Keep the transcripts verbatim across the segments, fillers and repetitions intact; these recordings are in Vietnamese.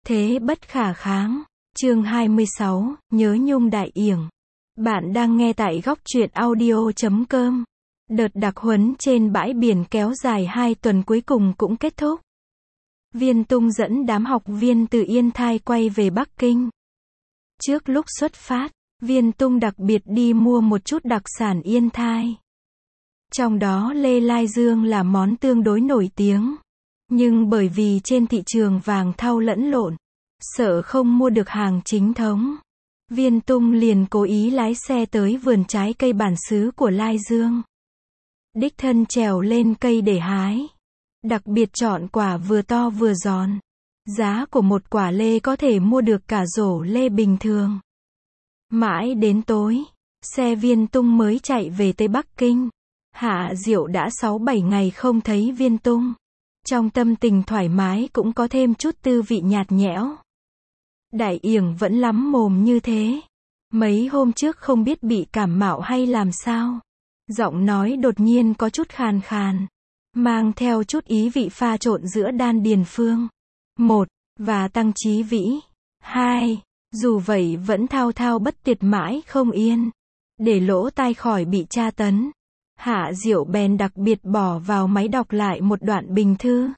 Thế bất khả kháng. Chương hai mươi sáu, nhớ nhung Đại Yểng. Bạn đang nghe tại góc truyện audio chấm com. Đợt đặc huấn trên bãi biển kéo dài hai tuần cuối cùng cũng kết thúc. Viên Tung dẫn đám học viên từ Yên Thai quay về Bắc Kinh. Trước lúc xuất phát, Viên Tung đặc biệt đi mua một chút đặc sản Yên Thai. Trong đó lê lai dương là món tương đối nổi tiếng. Nhưng bởi vì trên thị trường vàng thau lẫn lộn, sợ không mua được hàng chính thống, Viên Tung liền cố ý lái xe tới vườn trái cây bản xứ của Lai Dương. Đích thân trèo lên cây để hái. Đặc biệt chọn quả vừa to vừa giòn. Giá của một quả lê có thể mua được cả rổ lê bình thường. Mãi đến tối, xe Viên Tung mới chạy về tới Bắc Kinh. Hạ Diệu đã sáu bảy ngày không thấy Viên Tung. Trong tâm tình thoải mái cũng có thêm chút tư vị nhạt nhẽo. Đại Yểng vẫn lắm mồm như thế. Mấy hôm trước không biết bị cảm mạo hay làm sao. Giọng nói đột nhiên có chút khàn khàn. Mang theo chút ý vị pha trộn giữa Đan Điền Phương. Một, và Tăng Chí Vĩ. Hai, dù vậy vẫn thao thao bất tuyệt mãi không yên. Để lỗ tai khỏi bị tra tấn. Hạ Diệu bèn đặc biệt bỏ vào máy đọc lại một đoạn bình thư.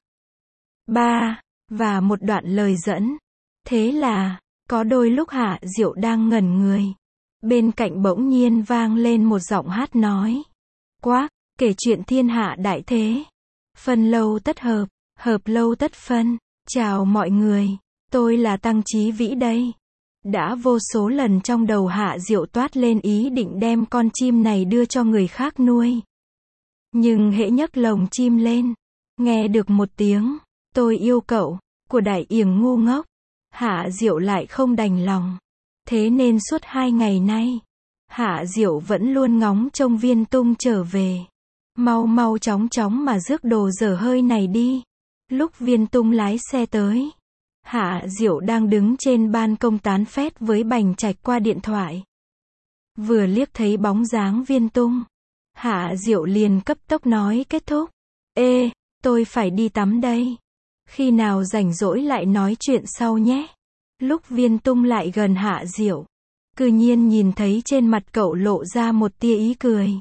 Ba, và một đoạn lời dẫn. Thế là, có đôi lúc Hạ Diệu đang ngẩn người. Bên cạnh bỗng nhiên vang lên một giọng hát nói. Quác, kể chuyện thiên hạ đại thế. Phân lâu tất hợp, hợp lâu tất phân. Chào mọi người, tôi là Tăng Chí Vĩ đây. Đã vô số lần trong đầu Hạ Diệu toát lên ý định đem con chim này đưa cho người khác nuôi. Nhưng hễ nhấc lồng chim lên, nghe được một tiếng, tôi yêu cậu, của Đại Yểng ngu ngốc. Hạ Diệu lại không đành lòng. Thế nên suốt hai ngày nay, Hạ Diệu vẫn luôn ngóng trông Viên Tung trở về. Mau mau chóng chóng mà rước đồ dở hơi này đi. Lúc Viên Tung lái xe tới, Hạ Diệu đang đứng trên ban công tán phét với Bành Trạch qua điện thoại. Vừa liếc thấy bóng dáng Viên Tung, Hạ Diệu liền cấp tốc nói kết thúc. Ê, tôi phải đi tắm đây. Khi nào rảnh rỗi lại nói chuyện sau nhé. Lúc Viên Tung lại gần Hạ Diệu, cư nhiên nhìn thấy trên mặt cậu lộ ra một tia ý cười.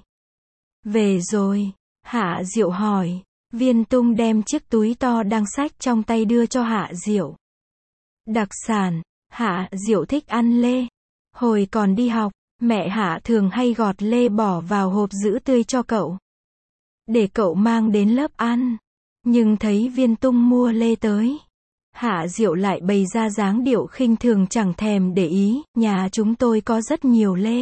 Về rồi, Hạ Diệu hỏi. Viên Tung đem chiếc túi to đang xách trong tay đưa cho Hạ Diệu. Đặc sản, Hạ Diệu thích ăn lê. Hồi còn đi học, mẹ Hạ thường hay gọt lê bỏ vào hộp giữ tươi cho cậu, để cậu mang đến lớp ăn. Nhưng thấy Viên Tung mua lê tới, Hạ Diệu lại bày ra dáng điệu khinh thường chẳng thèm để ý. Nhà chúng tôi có rất nhiều lê.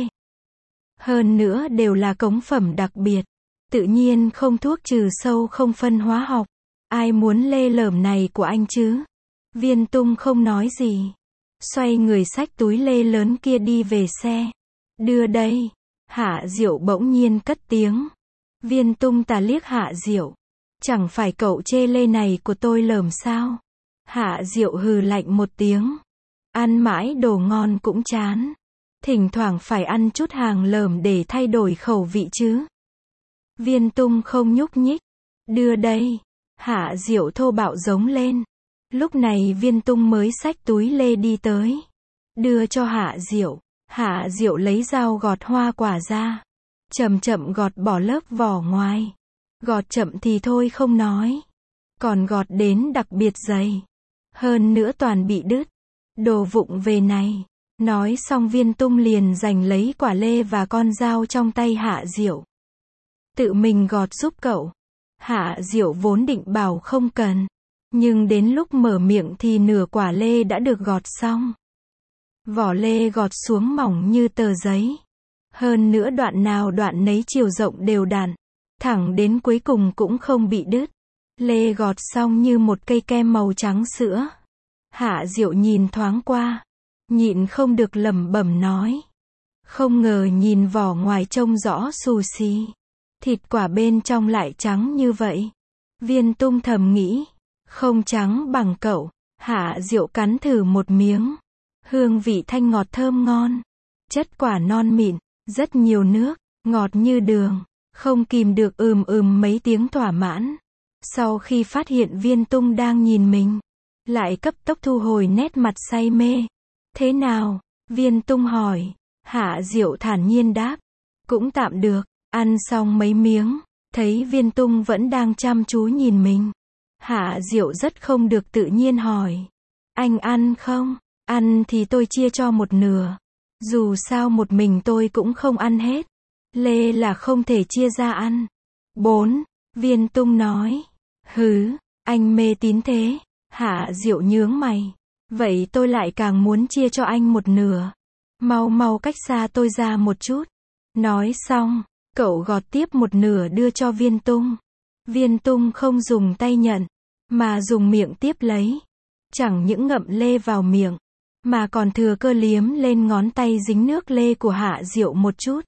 Hơn nữa đều là cống phẩm đặc biệt. Tự nhiên không thuốc trừ sâu không phân hóa học. Ai muốn lê lởm này của anh chứ? Viên Tung không nói gì. Xoay người xách túi lê lớn kia đi về xe. Đưa đây. Hạ Diệu bỗng nhiên cất tiếng. Viên Tung tà liếc Hạ Diệu. Chẳng phải cậu chê lê này của tôi lởm sao? Hạ Diệu hừ lạnh một tiếng. Ăn mãi đồ ngon cũng chán. Thỉnh thoảng phải ăn chút hàng lởm để thay đổi khẩu vị chứ. Viên Tung không nhúc nhích. Đưa đây. Hạ Diệu thô bạo giống lên. Lúc này Viên Tung mới xách túi lê đi tới. Đưa cho Hạ Diệu. Hạ Diệu lấy dao gọt hoa quả ra. Chậm chậm gọt bỏ lớp vỏ ngoài. Gọt chậm thì thôi không nói. Còn gọt đến đặc biệt dày. Hơn nữa toàn bị đứt. Đồ vụng về này. Nói xong Viên Tung liền giành lấy quả lê và con dao trong tay Hạ Diệu. Tự mình gọt giúp cậu. Hạ Diệu vốn định bảo không cần. Nhưng đến lúc mở miệng thì nửa quả lê đã được gọt xong. Vỏ lê gọt xuống mỏng như tờ giấy. Hơn nữa đoạn nào đoạn nấy chiều rộng đều đặn. Thẳng đến cuối cùng cũng không bị đứt. Lê gọt xong như một cây kem màu trắng sữa. Hạ Diệu nhìn thoáng qua. Nhịn không được lẩm bẩm nói. Không ngờ nhìn vỏ ngoài trông rõ xù xì. Thịt quả bên trong lại trắng như vậy. Viên Tung thầm nghĩ. Không trắng bằng cậu. Hạ Diệu cắn thử một miếng. Hương vị thanh ngọt thơm ngon. Chất quả non mịn. Rất nhiều nước. Ngọt như đường. Không kìm được ừm ừm mấy tiếng thỏa mãn. Sau khi phát hiện Viên Tung đang nhìn mình, lại cấp tốc thu hồi nét mặt say mê. Thế nào? Viên Tung hỏi. Hạ Diệu thản nhiên đáp. Cũng tạm được. Ăn xong mấy miếng, thấy Viên Tung vẫn đang chăm chú nhìn mình. Hạ Diệu rất không được tự nhiên hỏi. Anh ăn không? Ăn thì tôi chia cho một nửa. Dù sao một mình tôi cũng không ăn hết. Lê là không thể chia ra ăn. Bốn. Viên Tung nói. Hứ, anh mê tín thế. Hạ Diệu nhướng mày. Vậy tôi lại càng muốn chia cho anh một nửa. Mau mau cách xa tôi ra một chút. Nói xong, cậu gọt tiếp một nửa đưa cho Viên Tung. Viên Tung không dùng tay nhận, mà dùng miệng tiếp lấy. Chẳng những ngậm lê vào miệng, mà còn thừa cơ liếm lên ngón tay dính nước lê của Hạ Diệu một chút.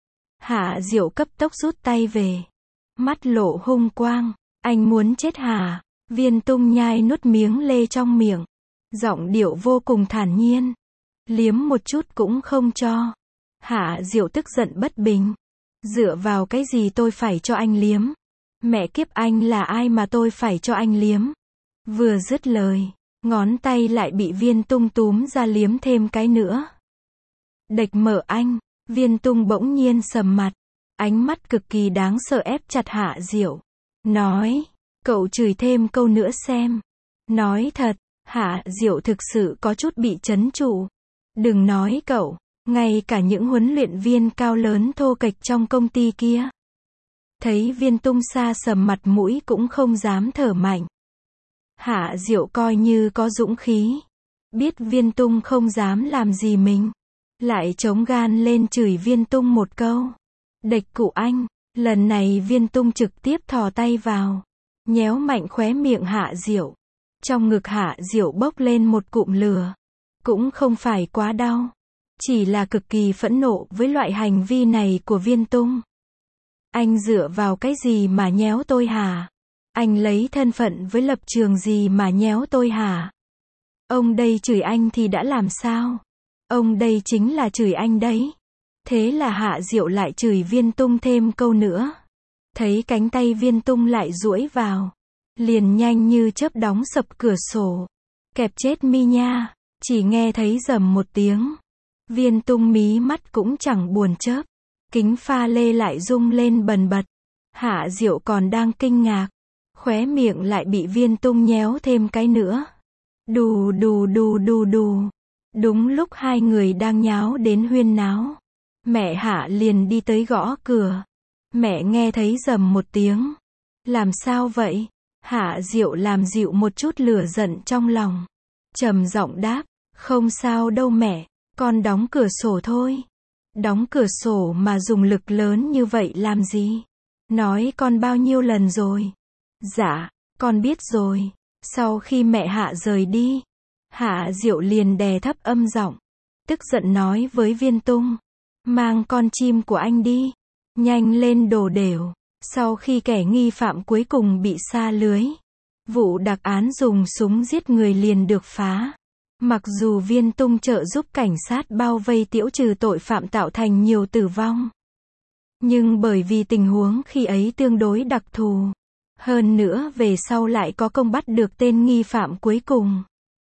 Hạ Diệu cấp tốc rút tay về. Mắt lộ hung quang. Anh muốn chết hả? Viên Tung nhai nuốt miếng lê trong miệng. Giọng điệu vô cùng thản nhiên. Liếm một chút cũng không cho. Hạ Diệu tức giận bất bình. Dựa vào cái gì tôi phải cho anh liếm? Mẹ kiếp anh là ai mà tôi phải cho anh liếm? Vừa dứt lời, ngón tay lại bị Viên Tung túm ra liếm thêm cái nữa. Đệch mở anh. Viên Tung bỗng nhiên sầm mặt. Ánh mắt cực kỳ đáng sợ ép chặt Hạ Diệu. Nói, cậu chửi thêm câu nữa xem. Nói thật, Hạ Diệu thực sự có chút bị trấn trụ. Đừng nói cậu, ngay cả những huấn luyện viên cao lớn thô kệch trong công ty kia. Thấy Viên Tung xa sầm mặt mũi cũng không dám thở mạnh. Hạ Diệu coi như có dũng khí. Biết Viên Tung không dám làm gì mình. Lại chống gan lên chửi Viên Tung một câu. Đệch cụ anh. Lần này Viên Tung trực tiếp thò tay vào. Nhéo mạnh khóe miệng Hạ Diệu. Trong ngực Hạ Diệu bốc lên một cụm lửa. Cũng không phải quá đau. Chỉ là cực kỳ phẫn nộ với loại hành vi này của Viên Tung. Anh dựa vào cái gì mà nhéo tôi hả? Anh lấy thân phận với lập trường gì mà nhéo tôi hả? Ông đây chửi anh thì đã làm sao? Ông đây chính là chửi anh đấy. Thế là Hạ Diệu lại chửi Viên Tung thêm câu nữa. Thấy cánh tay Viên Tung lại duỗi vào. Liền nhanh như chớp đóng sập cửa sổ. Kẹp chết mi nha. Chỉ nghe thấy rầm một tiếng. Viên Tung mí mắt cũng chẳng buồn chớp. Kính pha lê lại rung lên bần bật. Hạ Diệu còn đang kinh ngạc. Khóe miệng lại bị Viên Tung nhéo thêm cái nữa. Đù đù đù đù đù. Đúng lúc hai người đang nháo đến huyên náo. Mẹ Hạ liền đi tới gõ cửa. Mẹ nghe thấy rầm một tiếng. Làm sao vậy? Hạ Diệu làm dịu một chút lửa giận trong lòng. Trầm giọng đáp. Không sao đâu mẹ. Con đóng cửa sổ thôi. Đóng cửa sổ mà dùng lực lớn như vậy làm gì? Nói con bao nhiêu lần rồi? Dạ, con biết rồi. Sau khi mẹ Hạ rời đi, Hạ Diệu liền đè thấp âm giọng, tức giận nói với Viên Tung. Mang con chim của anh đi. Nhanh lên đồ đều. Sau khi kẻ nghi phạm cuối cùng bị sa lưới, vụ đặc án dùng súng giết người liền được phá. Mặc dù Viên Tung trợ giúp cảnh sát bao vây tiễu trừ tội phạm tạo thành nhiều tử vong. Nhưng bởi vì tình huống khi ấy tương đối đặc thù. Hơn nữa về sau lại có công bắt được tên nghi phạm cuối cùng.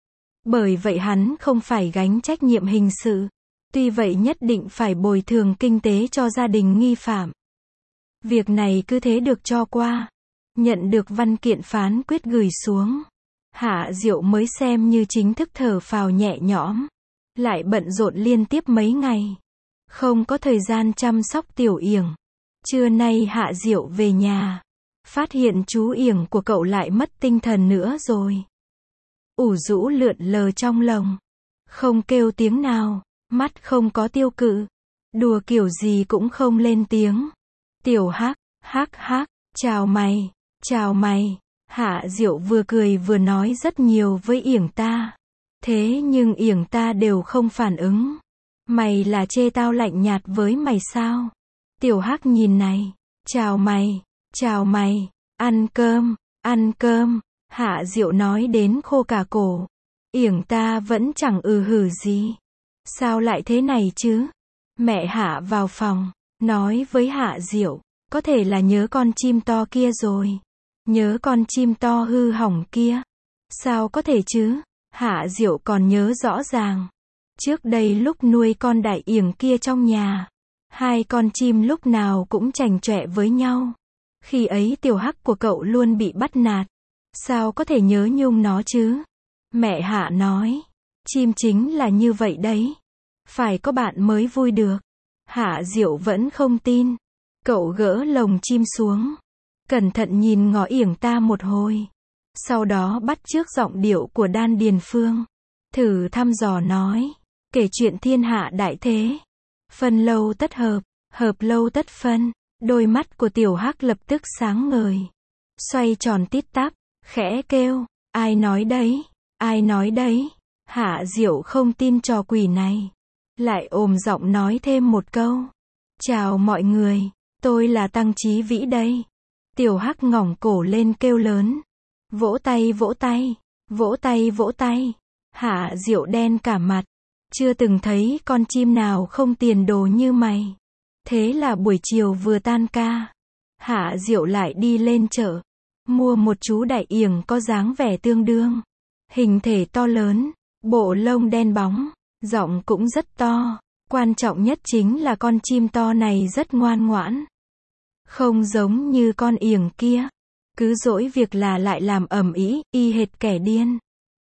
Bởi vậy hắn không phải gánh trách nhiệm hình sự. Tuy vậy nhất định phải bồi thường kinh tế cho gia đình nghi phạm. Việc này cứ thế được cho qua. Nhận được văn kiện phán quyết gửi xuống. Hạ Diệu mới xem như chính thức thở phào nhẹ nhõm. Lại bận rộn liên tiếp mấy ngày. Không có thời gian chăm sóc Tiểu Yểng. Trưa nay Hạ Diệu về nhà. Phát hiện chú Yểng của cậu lại mất tinh thần nữa rồi. Ủ rũ lượn lờ trong lồng. Không kêu tiếng nào. Mắt không có tiêu cự. Đùa kiểu gì cũng không lên tiếng. Tiểu Hắc, hắc hắc, chào mày, chào mày. Hạ Diệu vừa cười vừa nói rất nhiều với Yểng ta. Thế nhưng Yểng ta đều không phản ứng. Mày là chê tao lạnh nhạt với mày sao? Tiểu Hắc nhìn này. Chào mày, chào mày, ăn cơm, ăn cơm. Hạ Diệu nói đến khô cả cổ. Yểng ta vẫn chẳng ừ hử gì. Sao lại thế này chứ? Mẹ Hạ vào phòng, nói với Hạ Diệu. Có thể là nhớ con chim to kia rồi. Nhớ con chim to hư hỏng kia. Sao có thể chứ? Hạ Diệu còn nhớ rõ ràng. Trước đây lúc nuôi con đại yểng kia trong nhà, hai con chim lúc nào cũng chảnh chọe với nhau. Khi ấy tiểu hắc của cậu luôn bị bắt nạt. Sao có thể nhớ nhung nó chứ? Mẹ Hạ nói. Chim chính là như vậy đấy. Phải có bạn mới vui được. Hạ Diệu vẫn không tin. Cậu gỡ lồng chim xuống. Cẩn thận nhìn ngó yểng ta một hồi. Sau đó bắt chước giọng điệu của Đan Điền Phương. Thử thăm dò nói. Kể chuyện thiên hạ đại thế. Phân lâu tất hợp, hợp lâu tất phân. Đôi mắt của tiểu hắc lập tức sáng ngời. Xoay tròn tít tắp, khẽ kêu. Ai nói đấy? Ai nói đấy? Hạ Diệu không tin trò quỷ này. Lại ồm giọng nói thêm một câu. Chào mọi người, tôi là Tăng Chí Vĩ đây. Tiểu hắc ngỏng cổ lên kêu lớn. Vỗ tay vỗ tay, vỗ tay vỗ tay. Hạ Diệu đen cả mặt. Chưa từng thấy con chim nào không tiền đồ như mày. Thế là buổi chiều vừa tan ca, Hạ Diệu lại đi lên chợ, mua một chú đại yểng có dáng vẻ tương đương. Hình thể to lớn, bộ lông đen bóng, giọng cũng rất to. Quan trọng nhất chính là con chim to này rất ngoan ngoãn. Không giống như con yểng kia. Cứ dỗi việc là lại làm ầm ĩ, y hệt kẻ điên.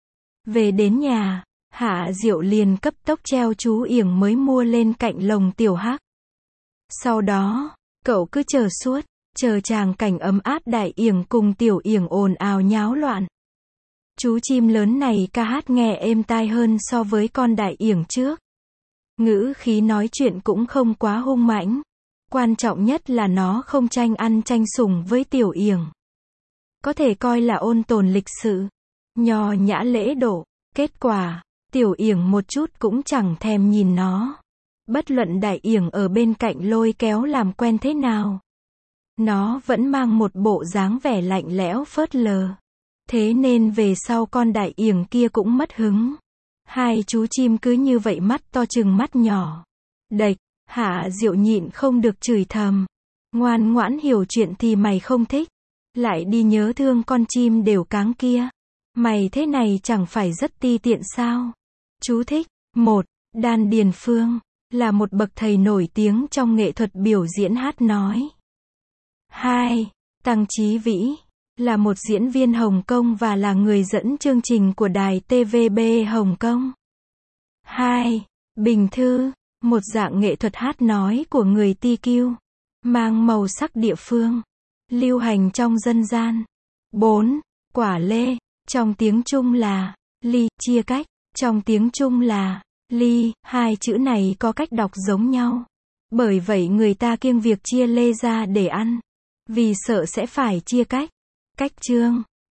Về đến nhà, Hạ Diệu liền cấp tốc treo chú yểng mới mua lên cạnh lồng tiểu hắc. Sau đó, cậu cứ chờ suốt, chờ tràng cảnh ấm áp đại yểng cùng tiểu yểng ồn ào nháo loạn. Chú chim lớn này ca hát nghe êm tai hơn so với con đại yểng trước. Ngữ khí nói chuyện cũng không quá hung mãnh. Quan trọng nhất là nó không tranh ăn tranh sủng với tiểu yểng. Có thể coi là ôn tồn lịch sự, nho nhã lễ độ. Kết quả, tiểu yểng một chút cũng chẳng thèm nhìn nó. Bất luận đại yểng ở bên cạnh lôi kéo làm quen thế nào, nó vẫn mang một bộ dáng vẻ lạnh lẽo phớt lờ. Thế nên về sau con đại yểng kia cũng mất hứng. Hai chú chim cứ như vậy mắt to chừng mắt nhỏ. Đệch, Hạ Diệu nhịn không được chửi thầm. Ngoan ngoãn hiểu chuyện thì mày không thích. Lại đi nhớ thương con chim đều cáng kia. Mày thế này chẳng phải rất ti tiện sao? Chú thích. một. Đan Điền Phương là một bậc thầy nổi tiếng trong nghệ thuật biểu diễn hát nói. hai. Tăng Chí Vĩ là một diễn viên Hồng Kông và là người dẫn chương trình của đài tê vê bê Hồng Kông. hai. Bình Thư, một dạng nghệ thuật hát nói của người Ti Kiu, mang màu sắc địa phương, lưu hành trong dân gian. bốn. Quả lê, trong tiếng Trung là ly, chia cách, trong tiếng Trung là ly, hai chữ này có cách đọc giống nhau. Bởi vậy người ta kiêng việc chia lê ra để ăn, vì sợ sẽ phải chia cách. Cách chương